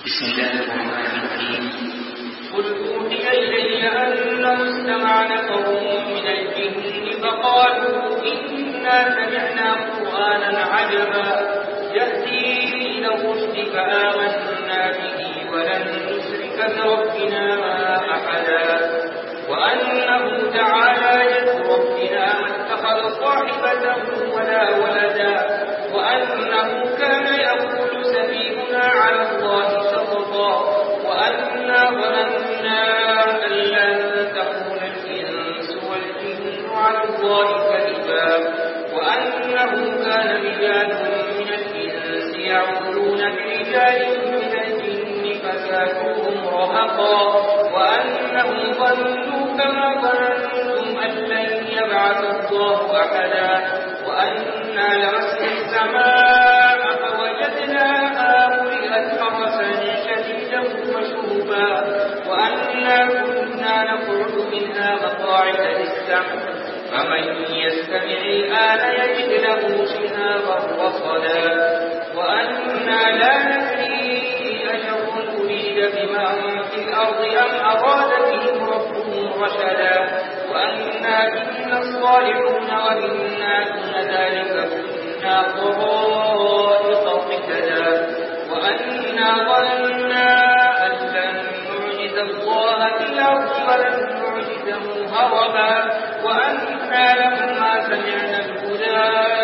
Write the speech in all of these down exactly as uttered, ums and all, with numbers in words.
بسم الله الرحمن الرحيم. قل أوحي إلي أنه استمع نفر من الجن فقالوا إنا سمعنا قرآنا عجبا يهدي إلى الرشد فآمنا به ولن نشرك بربنا أحدا وأنه تعالى جد ربنا ما اتخذ صاحبة ولا ولدا وأنه كان يقول سفيهنا على الله شططا وأنا ظننا أن لن تكون الإنس والجن على الله كذبا وأنه كان رجال من الإنس يعوذون برجال من الجن فزادوهم رهقا وأنهم ظنوا كما ظننتم أن لن يبعث الله أحدا وأنا لمسنا السماء فوجدناها ملئت حرسا شديدا وشهبا وأنا كنا نقعد منها مقاعد للسمع فمن يستمع الآن يجد له شهابا رصدا وأنا لا ندري أشر أريد بمن في الأرض أم أراد بهم ربهم رشدا وأنا كنا الصالحون وإنا دون ذلك كنا طرائق قتدا وأنا ظننا أن لن نعجز الله في الأرض ولن نعجزه هربا وأنا لما سمعنا الهدى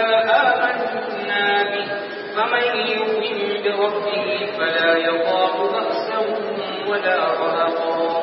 آمنا به فمن يؤمن بربه فلا يخاف بأسا ولا رهقا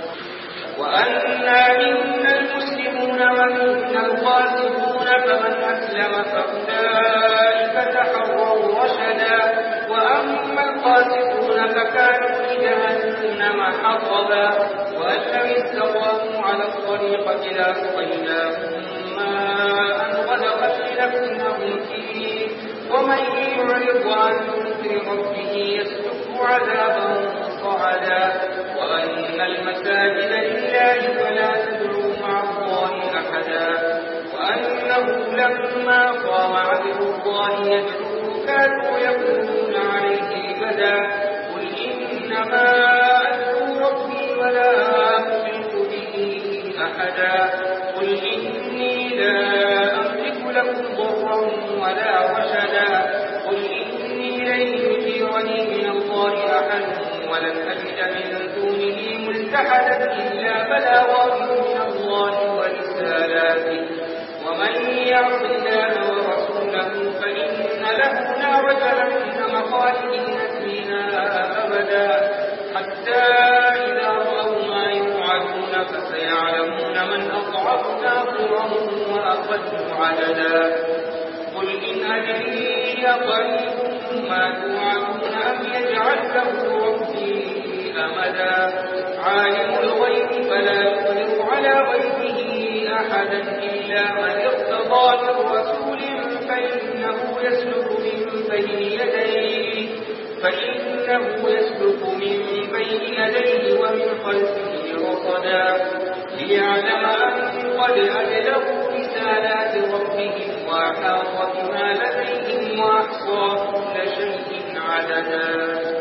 وأنا منا المسلمون ومنا القاسطون فمن أسلم فأولئك تحروا رشدا وأما القاسطون فكانوا لجهنم حطبا وأن لم استقاموا على الطريقة لأسقيناهم ماء غدقا لنفتنهم فيه ومن يعرض عن ذكر ربه يسلكه عذابا صعدا وأن المساجد لله فلا تدعوا مع الله أحدا وأنه لما قام عبد الله يدعوه كانوا يقولون عليه لبدا قل إنما أدعو ربي ولا أشرك به أحدا قل إني لا أملك لكم ضرا ولا رشدا قل إني لن يجيرني من الله أحد ولن أجد من دونه ملتحدا إلا بلاغا من الله ورسالاته ومن يعص الله ورسوله فإن له نار جهنم خالدين فيها أبدا حتى إذا رأوا ما يوعدون فسيعلمون من أضعف ناصرا وأقل عددا قل إن أدري أقريب ما توعدون أم يجعل له ربي أمدا عالم الغيب فلا يظهر على غيبه أحدا إلا من ارتضى من رسول فإنه يسلك من بين يديه فإنه يسلك من بين يديه ومن خلفه رصدا ليعلم أن قد أبلغوا رسالات ربهم وأحاط بما لديهم وأحصى كل شيء عددا.